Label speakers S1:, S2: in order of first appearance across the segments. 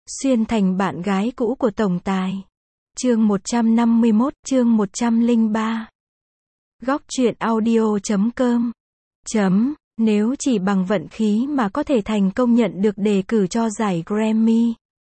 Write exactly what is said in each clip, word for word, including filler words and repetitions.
S1: Xuyên thành bạn gái cũ của tổng tài. Chương một trăm năm mươi mốt, chương một trăm lẻ ba. Góc truyện audio chấm com. Chấm, nếu chỉ bằng vận khí mà có thể thành công nhận được đề cử cho giải Grammy.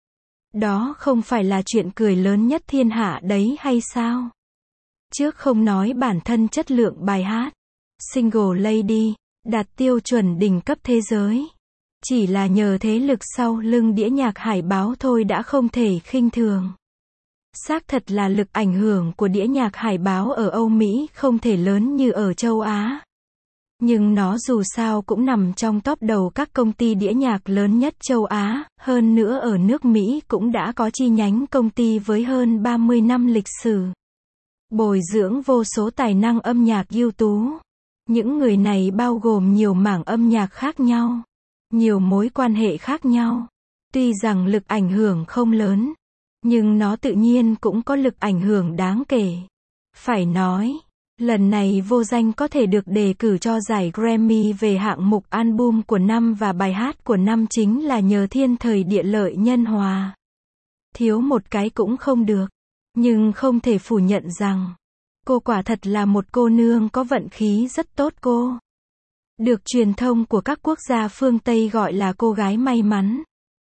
S1: Đó không phải là chuyện cười lớn nhất thiên hạ đấy hay sao? Trước không nói bản thân chất lượng bài hát, Single Lady, đạt tiêu chuẩn đỉnh cấp thế giới. Chỉ là nhờ thế lực sau lưng đĩa nhạc hải báo thôi đã không thể khinh thường. Xác thật là lực ảnh hưởng của đĩa nhạc hải báo ở Âu Mỹ không thể lớn như ở châu Á. Nhưng nó dù sao cũng nằm trong top đầu các công ty đĩa nhạc lớn nhất châu Á, hơn nữa ở nước Mỹ cũng đã có chi nhánh công ty với hơn ba mươi năm lịch sử. Bồi dưỡng vô số tài năng âm nhạc ưu tú. Những người này bao gồm nhiều mảng âm nhạc khác nhau, nhiều mối quan hệ khác nhau. Tuy rằng lực ảnh hưởng không lớn, nhưng nó tự nhiên cũng có lực ảnh hưởng đáng kể. Phải nói, lần này Vô Danh có thể được đề cử cho giải Grammy về hạng mục album của năm và bài hát của năm chính là nhờ thiên thời địa lợi nhân hòa. Thiếu một cái cũng không được. Nhưng không thể phủ nhận rằng, cô quả thật là một cô nương có vận khí rất tốt cô. Được truyền thông của các quốc gia phương Tây gọi là cô gái may mắn.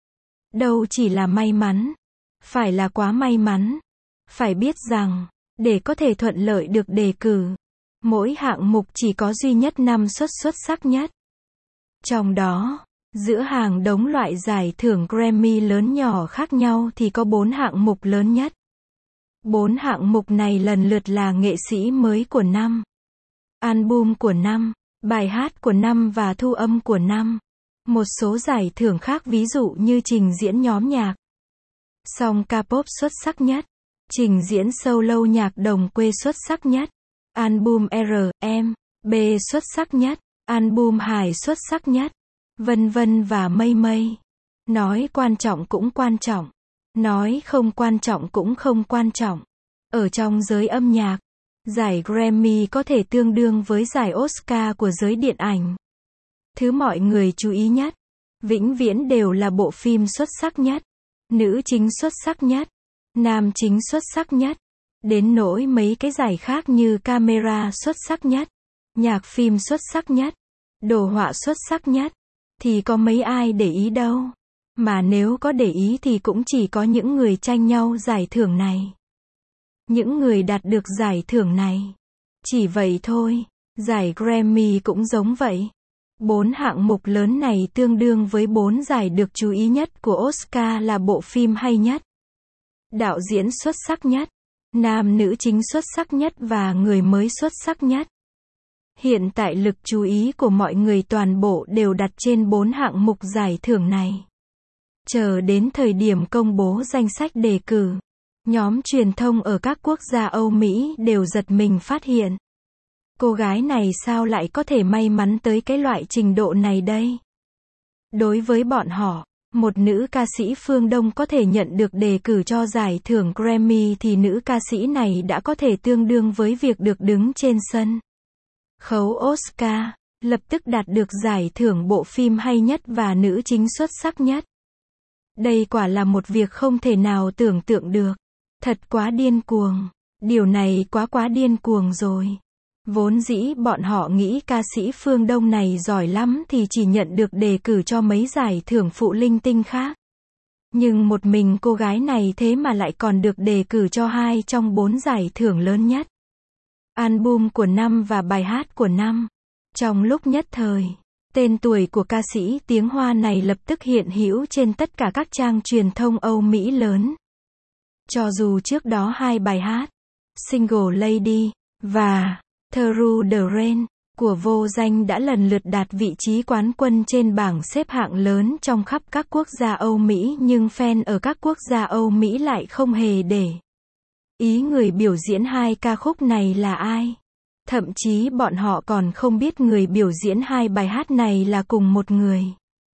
S1: Đâu chỉ là may mắn, phải là quá may mắn. Phải biết rằng, để có thể thuận lợi được đề cử, mỗi hạng mục chỉ có duy nhất năm suất xuất sắc nhất. Trong đó, giữa hàng đống loại giải thưởng Grammy lớn nhỏ khác nhau thì có bốn hạng mục lớn nhất. Bốn hạng mục này lần lượt là nghệ sĩ mới của năm, album của năm, bài hát của năm và thu âm của năm. Một số giải thưởng khác ví dụ như trình diễn nhóm nhạc, song ca pop xuất sắc nhất, trình diễn solo nhạc đồng quê xuất sắc nhất, album R M B xuất sắc nhất, album hài xuất sắc nhất, vân vân và mây mây. Nói quan trọng cũng quan trọng, nói không quan trọng cũng không quan trọng. Ở trong giới âm nhạc, giải Grammy có thể tương đương với giải Oscar của giới điện ảnh. Thứ mọi người chú ý nhất, vĩnh viễn đều là bộ phim xuất sắc nhất, nữ chính xuất sắc nhất, nam chính xuất sắc nhất. Đến nỗi mấy cái giải khác như camera xuất sắc nhất, nhạc phim xuất sắc nhất, đồ họa xuất sắc nhất, thì có mấy ai để ý đâu. Mà nếu có để ý thì cũng chỉ có những người tranh nhau giải thưởng này. Những người đạt được giải thưởng này. Chỉ vậy thôi, giải Grammy cũng giống vậy. Bốn hạng mục lớn này tương đương với bốn giải được chú ý nhất của Oscar là bộ phim hay nhất, đạo diễn xuất sắc nhất, nam nữ chính xuất sắc nhất và người mới xuất sắc nhất. Hiện tại lực chú ý của mọi người toàn bộ đều đặt trên bốn hạng mục giải thưởng này. Chờ đến thời điểm công bố danh sách đề cử, nhóm truyền thông ở các quốc gia Âu Mỹ đều giật mình phát hiện. Cô gái này sao lại có thể may mắn tới cái loại trình độ này đây? Đối với bọn họ, một nữ ca sĩ phương Đông có thể nhận được đề cử cho giải thưởng Grammy thì nữ ca sĩ này đã có thể tương đương với việc được đứng trên sân khấu Oscar, lập tức đạt được giải thưởng bộ phim hay nhất và nữ chính xuất sắc nhất. Đây quả là một việc không thể nào tưởng tượng được. Thật quá điên cuồng. Điều này quá quá điên cuồng rồi. Vốn dĩ bọn họ nghĩ ca sĩ phương Đông này giỏi lắm thì chỉ nhận được đề cử cho mấy giải thưởng phụ linh tinh khác. Nhưng một mình cô gái này thế mà lại còn được đề cử cho hai trong bốn giải thưởng lớn nhất. Album của năm và bài hát của năm. Trong lúc nhất thời, tên tuổi của ca sĩ tiếng Hoa này lập tức hiện hữu trên tất cả các trang truyền thông Âu Mỹ lớn. Cho dù trước đó hai bài hát, Single Lady và Through the Rain của Vô Danh đã lần lượt đạt vị trí quán quân trên bảng xếp hạng lớn trong khắp các quốc gia Âu Mỹ, nhưng fan ở các quốc gia Âu Mỹ lại không hề để ý người biểu diễn hai ca khúc này là ai. Thậm chí bọn họ còn không biết người biểu diễn hai bài hát này là cùng một người.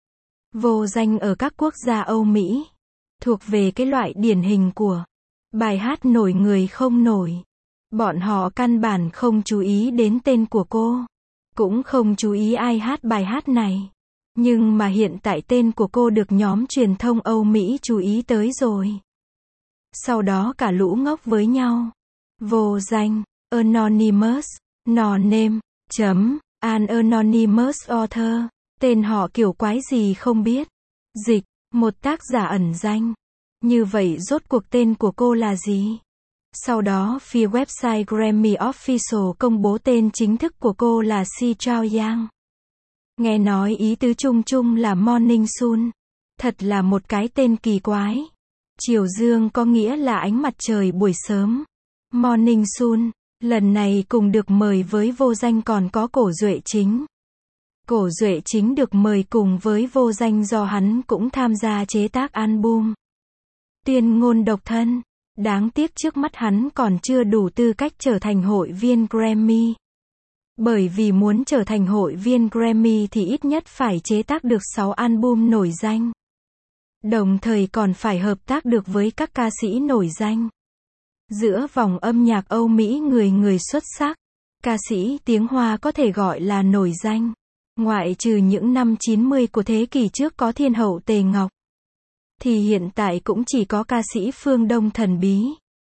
S1: Vô Danh ở các quốc gia Âu Mỹ thuộc về cái loại điển hình của bài hát nổi người không nổi. Bọn họ căn bản không chú ý đến tên của cô, cũng không chú ý ai hát bài hát này. Nhưng mà hiện tại tên của cô được nhóm truyền thông Âu Mỹ chú ý tới rồi. Sau đó cả lũ ngốc với nhau. Vô danh, anonymous, no name, chấm, an anonymous author, tên họ kiểu quái gì không biết. Dịch, một tác giả ẩn danh. Như vậy rốt cuộc tên của cô là gì? Sau đó phía website Grammy Official công bố tên chính thức của cô là Si Chao Yang. Nghe nói ý tứ chung chung là Morning Sun. Thật là một cái tên kỳ quái. Chiều dương có nghĩa là ánh mặt trời buổi sớm. Morning Sun, lần này cùng được mời với Vô Danh còn có Cổ Duệ Chính. Cổ Duệ Chính được mời cùng với Vô Danh do hắn cũng tham gia chế tác album. Tuyên ngôn độc thân. Đáng tiếc trước mắt hắn còn chưa đủ tư cách trở thành hội viên Grammy. Bởi vì muốn trở thành hội viên Grammy thì ít nhất phải chế tác được sáu album nổi danh. Đồng thời còn phải hợp tác được với các ca sĩ nổi danh. Giữa vòng âm nhạc Âu Mỹ người người xuất sắc, ca sĩ tiếng Hoa có thể gọi là nổi danh. Ngoại trừ những năm chín mươi của thế kỷ trước có thiên hậu Tề Ngọc, thì hiện tại cũng chỉ có ca sĩ phương Đông thần bí.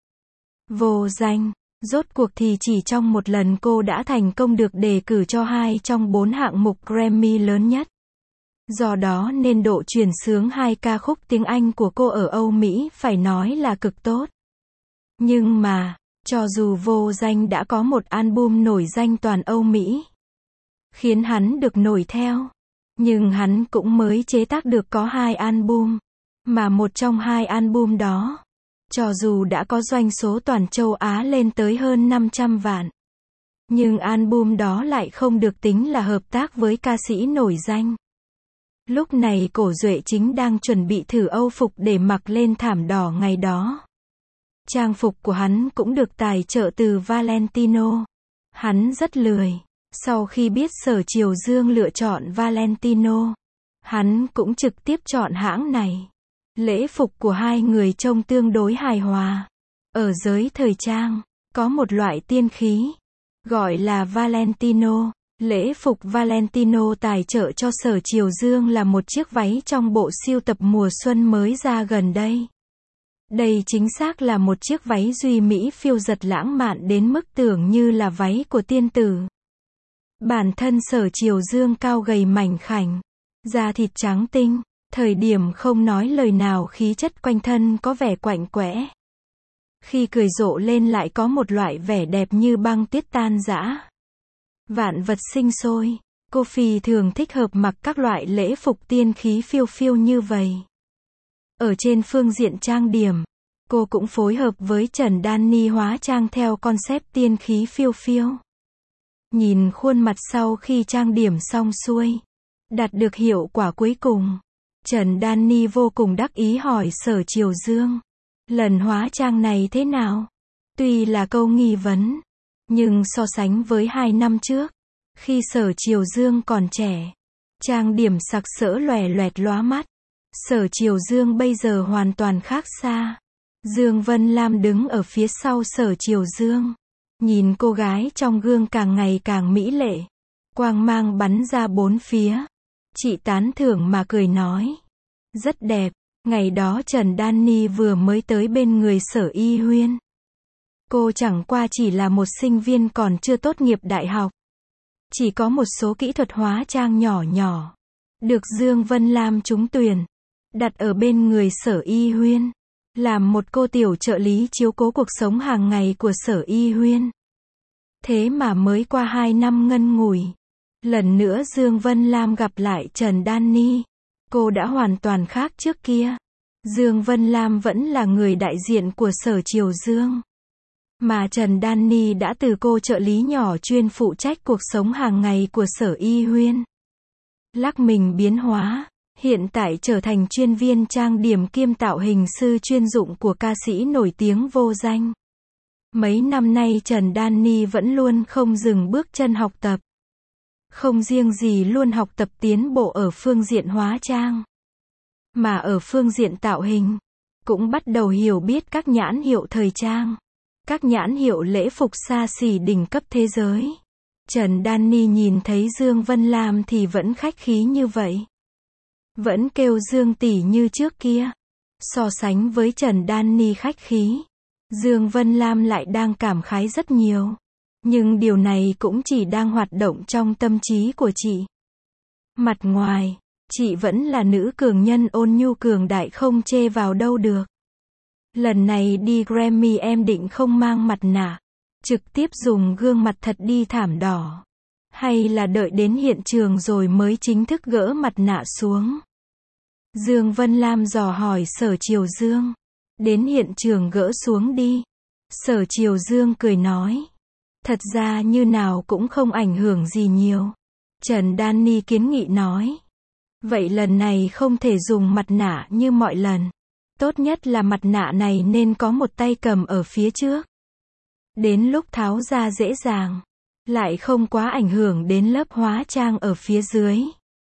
S1: Vô Danh, rốt cuộc thì chỉ trong một lần cô đã thành công được đề cử cho hai trong bốn hạng mục Grammy lớn nhất. Do đó nên độ truyền xướng hai ca khúc tiếng Anh của cô ở Âu Mỹ phải nói là cực tốt. Nhưng mà, cho dù Vô Danh đã có một album nổi danh toàn Âu Mỹ, khiến hắn được nổi theo, nhưng hắn cũng mới chế tác được có hai album. Mà một trong hai album đó, cho dù đã có doanh số toàn châu Á lên tới hơn năm trăm vạn, nhưng album đó lại không được tính là hợp tác với ca sĩ nổi danh. Lúc này Cổ Duệ Chính đang chuẩn bị thử Âu phục để mặc lên thảm đỏ ngày đó. Trang phục của hắn cũng được tài trợ từ Valentino. Hắn rất lười. Sau khi biết Sở Triều Dương lựa chọn Valentino, hắn cũng trực tiếp chọn hãng này. Lễ phục của hai người trông tương đối hài hòa. Ở giới thời trang, có một loại tiên khí, gọi là Valentino. Lễ phục Valentino tài trợ cho Sở Triều Dương là một chiếc váy trong bộ sưu tập mùa xuân mới ra gần đây. Đây chính xác là một chiếc váy duy mỹ phiêu dật lãng mạn đến mức tưởng như là váy của tiên tử. Bản thân Sở Triều Dương cao gầy mảnh khảnh, da thịt trắng tinh, thời điểm không nói lời nào khí chất quanh thân có vẻ quạnh quẽ. Khi cười rộ lên lại có một loại vẻ đẹp như băng tuyết tan rã. Vạn vật sinh sôi, cô phi thường thích hợp mặc các loại lễ phục tiên khí phiêu phiêu như vậy. Ở trên phương diện trang điểm, cô cũng phối hợp với Trần Danny hóa trang theo concept tiên khí phiêu phiêu. Nhìn khuôn mặt sau khi trang điểm xong xuôi, đạt được hiệu quả cuối cùng, Trần Danny vô cùng đắc ý hỏi Sở Triều Dương, lần hóa trang này thế nào? Tuy là câu nghi vấn, nhưng so sánh với hai năm trước, khi Sở Triều Dương còn trẻ, trang điểm sặc sỡ lòe loẹt lóa mắt, Sở Triều Dương bây giờ hoàn toàn khác xa. Dương Vân Lam đứng ở phía sau Sở Triều Dương, nhìn cô gái trong gương càng ngày càng mỹ lệ, quang mang bắn ra bốn phía. Chị tán thưởng mà cười nói, rất đẹp. Ngày đó Trần Danny vừa mới tới bên người Sở Y Huyên. Cô chẳng qua chỉ là một sinh viên còn chưa tốt nghiệp đại học, chỉ có một số kỹ thuật hóa trang nhỏ nhỏ, được Dương Vân Lam trúng tuyển, đặt ở bên người Sở Y Huyên, làm một cô tiểu trợ lý chiếu cố cuộc sống hàng ngày của Sở Y Huyên. Thế mà mới qua hai năm ngắn ngủi, lần nữa Dương Vân Lam gặp lại Trần Danny, cô đã hoàn toàn khác trước kia. Dương Vân Lam vẫn là người đại diện của Sở Triều Dương, mà Trần Danny đã từ cô trợ lý nhỏ chuyên phụ trách cuộc sống hàng ngày của Sở Y Huyên, lắc mình biến hóa, hiện tại trở thành chuyên viên trang điểm kiêm tạo hình sư chuyên dụng của ca sĩ nổi tiếng Vô Danh. Mấy năm nay Trần Danny vẫn luôn không dừng bước chân học tập. Không riêng gì luôn học tập tiến bộ ở phương diện hóa trang, mà ở phương diện tạo hình, cũng bắt đầu hiểu biết các nhãn hiệu thời trang, các nhãn hiệu lễ phục xa xỉ đỉnh cấp thế giới. Trần Danny nhìn thấy Dương Vân Lam thì vẫn khách khí như vậy. Vẫn kêu Dương tỷ như trước kia. So sánh với Trần Đan Ni khách khí, Dương Vân Lam lại đang cảm khái rất nhiều. Nhưng điều này cũng chỉ đang hoạt động trong tâm trí của chị. Mặt ngoài, chị vẫn là nữ cường nhân ôn nhu cường đại không chê vào đâu được. Lần này đi Grammy em định không mang mặt nạ, trực tiếp dùng gương mặt thật đi thảm đỏ. Hay là đợi đến hiện trường rồi mới chính thức gỡ mặt nạ xuống? Dương Vân Lam dò hỏi Sở Triều Dương. Đến hiện trường gỡ xuống đi. Sở Triều Dương cười nói. Thật ra như nào cũng không ảnh hưởng gì nhiều. Trần Đan Ni kiến nghị nói. Vậy lần này không thể dùng mặt nạ như mọi lần. Tốt nhất là mặt nạ này nên có một tay cầm ở phía trước. Đến lúc tháo ra dễ dàng. Lại không quá ảnh hưởng đến lớp hóa trang ở phía dưới.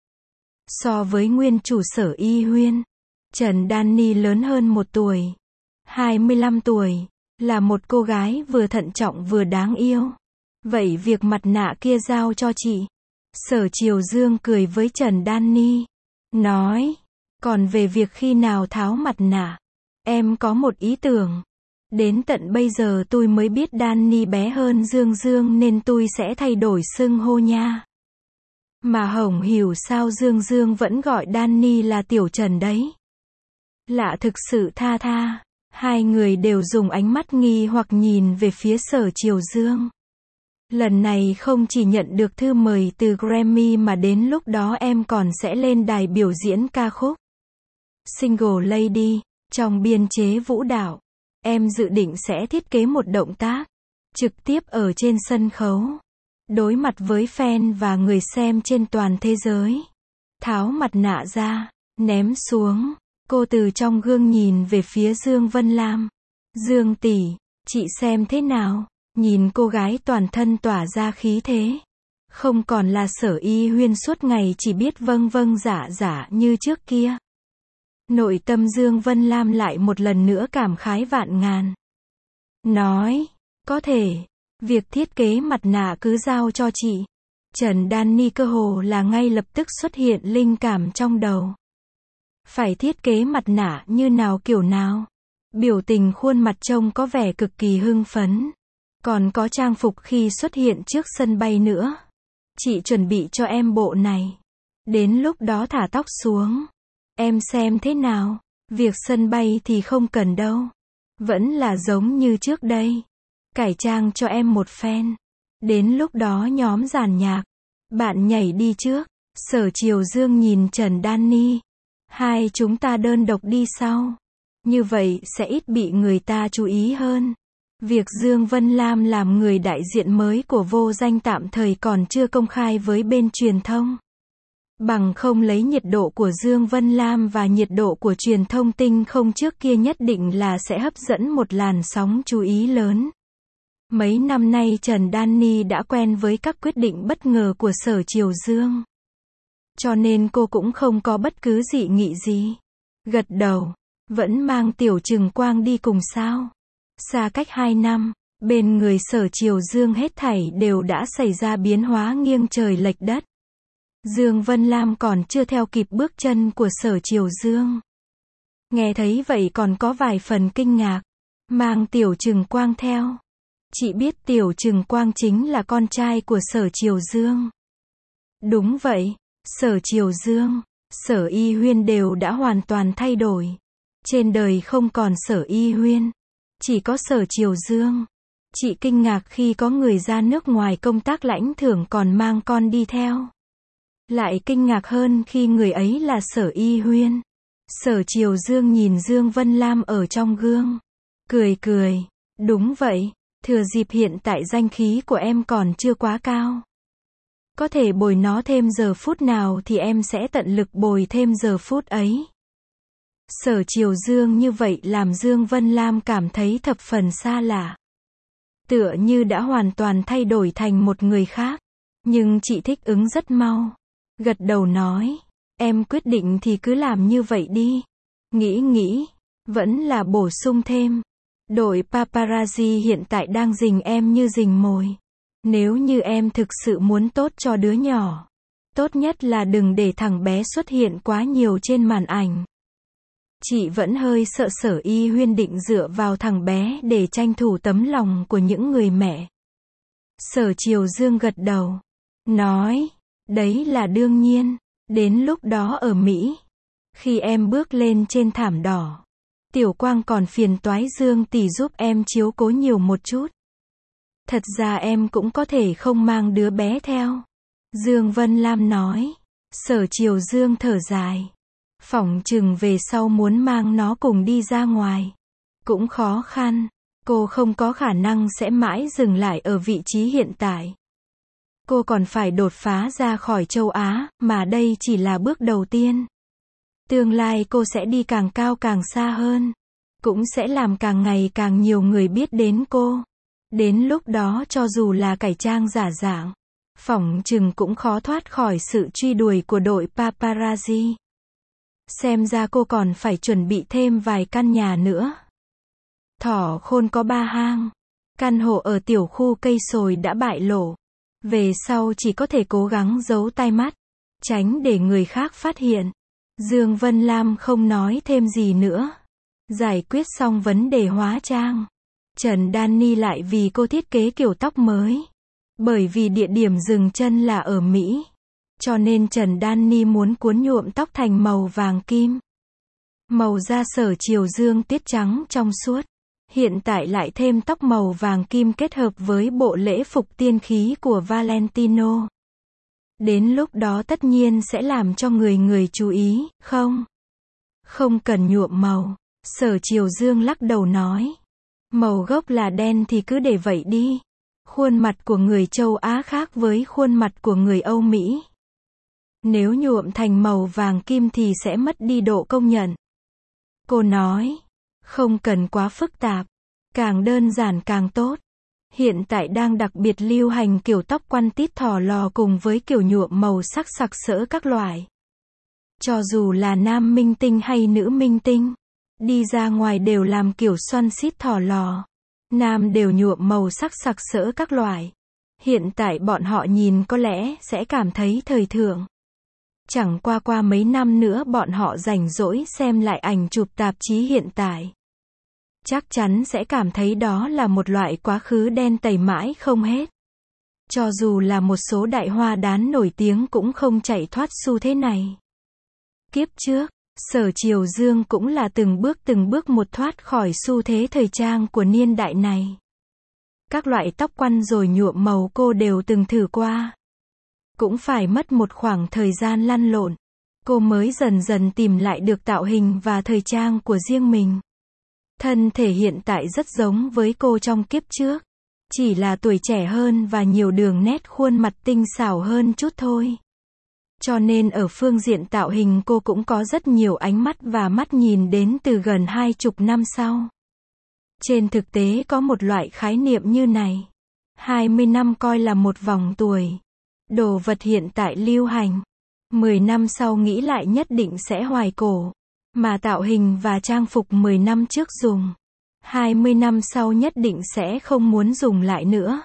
S1: So với nguyên chủ Sở Y Huyên, Trần Đan Ni lớn hơn một tuổi. hai mươi lăm tuổi. Là một cô gái vừa thận trọng vừa đáng yêu. Vậy việc mặt nạ kia giao cho chị. Sở Triều Dương cười với Trần Đan Ni. Nói. Còn về việc khi nào tháo mặt nạ, em có một ý tưởng. Đến tận bây giờ tôi mới biết Đan Ni bé hơn Dương Dương nên tôi sẽ thay đổi xưng hô nha. Mà Hồng hiểu sao Dương Dương vẫn gọi Đan Ni là Tiểu Trần đấy. Lạ thực sự tha tha. Hai người đều dùng ánh mắt nghi hoặc nhìn về phía Sở Triều Dương. Lần này không chỉ nhận được thư mời từ Grammy mà đến lúc đó em còn sẽ lên đài biểu diễn ca khúc Single Lady. Trong biên chế vũ đạo, em dự định sẽ thiết kế một động tác trực tiếp ở trên sân khấu, đối mặt với fan và người xem trên toàn thế giới. Tháo mặt nạ ra, ném xuống. Cô từ trong gương nhìn về phía Dương Vân Lam. Dương tỷ, chị xem thế nào? Nhìn cô gái toàn thân tỏa ra khí thế. Không còn là Sở Y Huyên suốt ngày chỉ biết vâng vâng dạ dạ như trước kia. Nội tâm Dương Vân Lam lại một lần nữa cảm khái vạn ngàn. Nói, có thể, việc thiết kế mặt nạ cứ giao cho chị. Trần Đan Ni cơ hồ là ngay lập tức xuất hiện linh cảm trong đầu. Phải thiết kế mặt nạ như nào kiểu nào? Biểu tình khuôn mặt trông có vẻ cực kỳ hưng phấn. Còn có trang phục khi xuất hiện trước sân bay nữa. Chị chuẩn bị cho em bộ này. Đến lúc đó thả tóc xuống. Em xem thế nào? Việc sân bay thì không cần đâu. Vẫn là giống như trước đây. Cải trang cho em một phen. Đến lúc đó nhóm giàn nhạc. Bạn nhảy đi trước. Sở Triều Dương nhìn Trần Đan Ni. Hai chúng ta đơn độc đi sau. Như vậy sẽ ít bị người ta chú ý hơn. Việc Dương Vân Lam làm người đại diện mới của Vô Danh tạm thời còn chưa công khai với bên truyền thông. Bằng không lấy nhiệt độ của Dương Vân Lam và nhiệt độ của truyền thông tinh không trước kia nhất định là sẽ hấp dẫn một làn sóng chú ý lớn. Mấy năm nay Trần Đan Ni đã quen với các quyết định bất ngờ của Sở Triều Dương. Cho nên cô cũng không có bất cứ dị nghị gì. Gật đầu. Vẫn mang Tiểu Trừng Quang đi cùng sao? Xa cách hai năm, bên người Sở Triều Dương hết thảy đều đã xảy ra biến hóa nghiêng trời lệch đất. Dương Vân Lam còn chưa theo kịp bước chân của Sở Triều Dương. Nghe thấy vậy còn có vài phần kinh ngạc. Mang Tiểu Trừng Quang theo. Chị biết Tiểu Trừng Quang chính là con trai của Sở Triều Dương. Đúng vậy, Sở Triều Dương, Sở Y Huyên đều đã hoàn toàn thay đổi. Trên đời không còn Sở Y Huyên, chỉ có Sở Triều Dương. Chị kinh ngạc khi có người ra nước ngoài công tác lãnh thưởng còn mang con đi theo. Lại kinh ngạc hơn khi người ấy là Sở Y Huyên. Sở Triều Dương nhìn Dương Vân Lam ở trong gương. Cười cười. Đúng vậy, thừa dịp hiện tại danh khí của em còn chưa quá cao. Có thể bồi nó thêm giờ phút nào thì em sẽ tận lực bồi thêm giờ phút ấy. Sở Triều Dương như vậy làm Dương Vân Lam cảm thấy thập phần xa lạ. Tựa như đã hoàn toàn thay đổi thành một người khác. Nhưng chị thích ứng rất mau. Gật đầu nói, em quyết định thì cứ làm như vậy đi. Nghĩ nghĩ, vẫn là bổ sung thêm. Đội paparazzi hiện tại đang rình em như rình mồi. Nếu như em thực sự muốn tốt cho đứa nhỏ, Tốt nhất là đừng để thằng bé xuất hiện quá nhiều trên màn ảnh. Chị vẫn hơi sợ Sở Y Huyên định dựa vào thằng bé để tranh thủ tấm lòng của những người mẹ. Sở Triều Dương gật đầu. Nói, đấy là đương nhiên. Đến lúc đó ở Mỹ, khi em bước lên trên thảm đỏ, Tiểu Quang còn phiền toái Dương tỷ giúp em chiếu cố nhiều một chút. Thật ra em cũng có thể không mang đứa bé theo. Dương Vân Lam nói. Sở Triều Dương thở dài. Phỏng chừng về sau muốn mang nó cùng đi ra ngoài cũng khó khăn. Cô không có khả năng sẽ mãi dừng lại ở vị trí hiện tại. Cô còn phải đột phá ra khỏi châu Á, mà đây chỉ là bước đầu tiên. Tương lai cô sẽ đi càng cao càng xa hơn. Cũng sẽ làm càng ngày càng nhiều người biết đến cô. Đến lúc đó cho dù là cải trang giả dạng, phỏng chừng cũng khó thoát khỏi sự truy đuổi của đội paparazzi. Xem ra cô còn phải chuẩn bị thêm vài căn nhà nữa. Thỏ khôn có ba hang. Căn hộ ở tiểu khu cây sồi đã bại lộ. Về sau chỉ có thể cố gắng giấu tai mắt, tránh để người khác phát hiện. Dương Vân Lam không nói thêm gì nữa. Giải quyết xong vấn đề hóa trang, Trần Danny lại vì cô thiết kế kiểu tóc mới. Bởi vì địa điểm dừng chân là ở Mỹ, cho nên Trần Danny muốn cuốn nhuộm tóc thành màu vàng kim. Màu da Sở Triều Dương tiết trắng trong suốt. Hiện tại lại thêm tóc màu vàng kim kết hợp với bộ lễ phục tiên khí của Valentino. Đến lúc đó tất nhiên sẽ làm cho người người chú ý, không? Không cần nhuộm màu. Sở Triều Dương lắc đầu nói. Màu gốc là đen thì cứ để vậy đi. Khuôn mặt của người châu Á khác với khuôn mặt của người Âu Mỹ. Nếu nhuộm thành màu vàng kim thì sẽ mất đi độ công nhận. Cô nói. Không cần quá phức tạp. Càng đơn giản càng tốt. Hiện tại đang đặc biệt lưu hành kiểu tóc quăn tít thỏ lò cùng với kiểu nhuộm màu sắc sặc sỡ các loại. Cho dù là nam minh tinh hay nữ minh tinh, đi ra ngoài đều làm kiểu xoăn xít thỏ lò. Nam đều nhuộm màu sắc sặc sỡ các loại. Hiện tại bọn họ nhìn có lẽ sẽ cảm thấy thời thượng. Chẳng qua qua mấy năm nữa bọn họ rảnh rỗi xem lại ảnh chụp tạp chí hiện tại. Chắc chắn sẽ cảm thấy đó là một loại quá khứ đen tẩy mãi không hết. Cho dù là một số đại hoa đán nổi tiếng cũng không chạy thoát xu thế này. Kiếp trước, Sở Triều Dương cũng là từng bước từng bước một thoát khỏi xu thế thời trang của niên đại này. Các loại tóc quăn rồi nhuộm màu cô đều từng thử qua. Cũng phải mất một khoảng thời gian lăn lộn, cô mới dần dần tìm lại được tạo hình và thời trang của riêng mình. Thân thể hiện tại rất giống với cô trong kiếp trước. Chỉ là tuổi trẻ hơn và nhiều đường nét khuôn mặt tinh xảo hơn chút thôi. Cho nên ở phương diện tạo hình cô cũng có rất nhiều ánh mắt và mắt nhìn đến từ gần hai chục năm sau. Trên thực tế có một loại khái niệm như này. hai mươi năm coi là một vòng tuổi. Đồ vật hiện tại lưu hành. mười năm sau nghĩ lại nhất định sẽ hoài cổ. Mà tạo hình và trang phục mười năm trước dùng. hai mươi năm sau nhất định sẽ không muốn dùng lại nữa.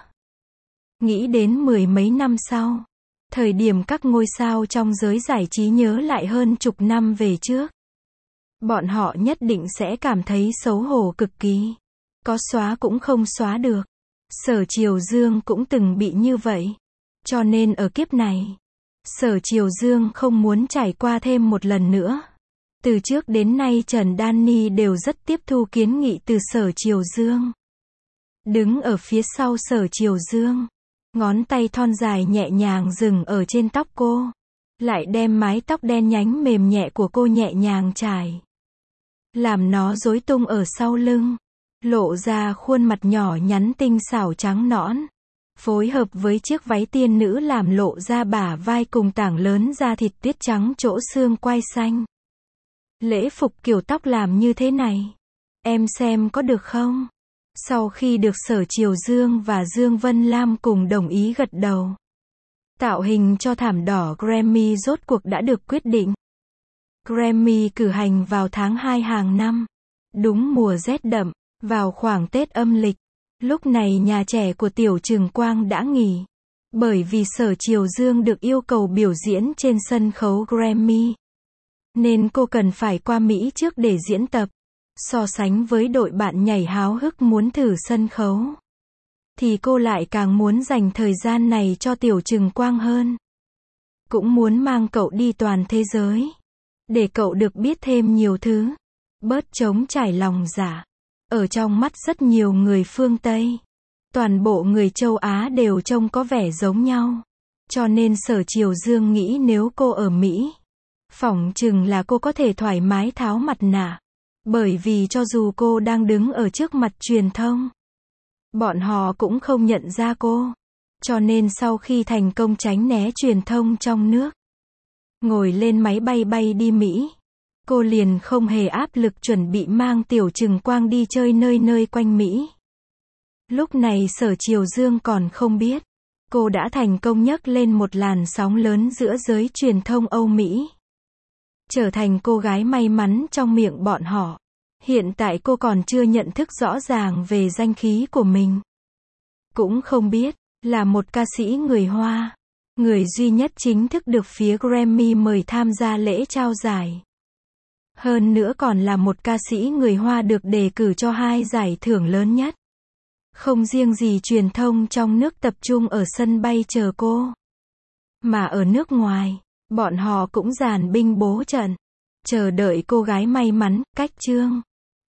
S1: Nghĩ đến mười mấy năm sau. Thời điểm các ngôi sao trong giới giải trí nhớ lại hơn chục năm về trước. Bọn họ nhất định sẽ cảm thấy xấu hổ cực kỳ. Có xóa cũng không xóa được. Sở Triều Dương cũng từng bị như vậy. Cho nên ở kiếp này, Sở Triều Dương không muốn trải qua thêm một lần nữa. Từ trước đến nay Trần Danny đều rất tiếp thu kiến nghị từ Sở Triều Dương. Đứng ở phía sau Sở Triều Dương, ngón tay thon dài nhẹ nhàng dừng ở trên tóc cô. Lại đem mái tóc đen nhánh mềm nhẹ của cô nhẹ nhàng trải. Làm nó rối tung ở sau lưng. Lộ ra khuôn mặt nhỏ nhắn tinh xảo trắng nõn. Phối hợp với chiếc váy tiên nữ làm lộ ra bả vai cùng tảng lớn da thịt tuyết trắng chỗ xương quai xanh. Lễ phục kiểu tóc làm như thế này. Em xem có được không? Sau khi được Sở Triều Dương và Dương Vân Lam cùng đồng ý gật đầu. Tạo hình cho thảm đỏ Grammy rốt cuộc đã được quyết định. Grammy cử hành vào tháng hai hàng năm. Đúng mùa rét đậm, vào khoảng Tết âm lịch. Lúc này nhà trẻ của Tiểu Trừng Quang đã nghỉ. Bởi vì Sở Triều Dương được yêu cầu biểu diễn trên sân khấu Grammy, nên cô cần phải qua Mỹ trước để diễn tập. So sánh với đội bạn nhảy háo hức muốn thử sân khấu, thì cô lại càng muốn dành thời gian này cho Tiểu Trừng Quang hơn. Cũng muốn mang cậu đi toàn thế giới, để cậu được biết thêm nhiều thứ, bớt trống trải lòng dạ. Ở trong mắt rất nhiều người phương Tây, toàn bộ người châu Á đều trông có vẻ giống nhau. Cho nên Sở Triều Dương nghĩ nếu cô ở Mỹ, phỏng chừng là cô có thể thoải mái tháo mặt nạ. Bởi vì cho dù cô đang đứng ở trước mặt truyền thông, bọn họ cũng không nhận ra cô. Cho nên sau khi thành công tránh né truyền thông trong nước, ngồi lên máy bay bay đi Mỹ, cô liền không hề áp lực chuẩn bị mang Tiểu Trừng Quang đi chơi nơi nơi quanh Mỹ. Lúc này Sở Triều Dương còn không biết, cô đã thành công nhấc lên một làn sóng lớn giữa giới truyền thông Âu Mỹ, trở thành cô gái may mắn trong miệng bọn họ. Hiện tại cô còn chưa nhận thức rõ ràng về danh khí của mình. Cũng không biết, là một ca sĩ người Hoa, người duy nhất chính thức được phía Grammy mời tham gia lễ trao giải. Hơn nữa còn là một ca sĩ người Hoa được đề cử cho hai giải thưởng lớn nhất. Không riêng gì truyền thông trong nước tập trung ở sân bay chờ cô, mà ở nước ngoài, bọn họ cũng dàn binh bố trận, chờ đợi cô gái may mắn, cách chương.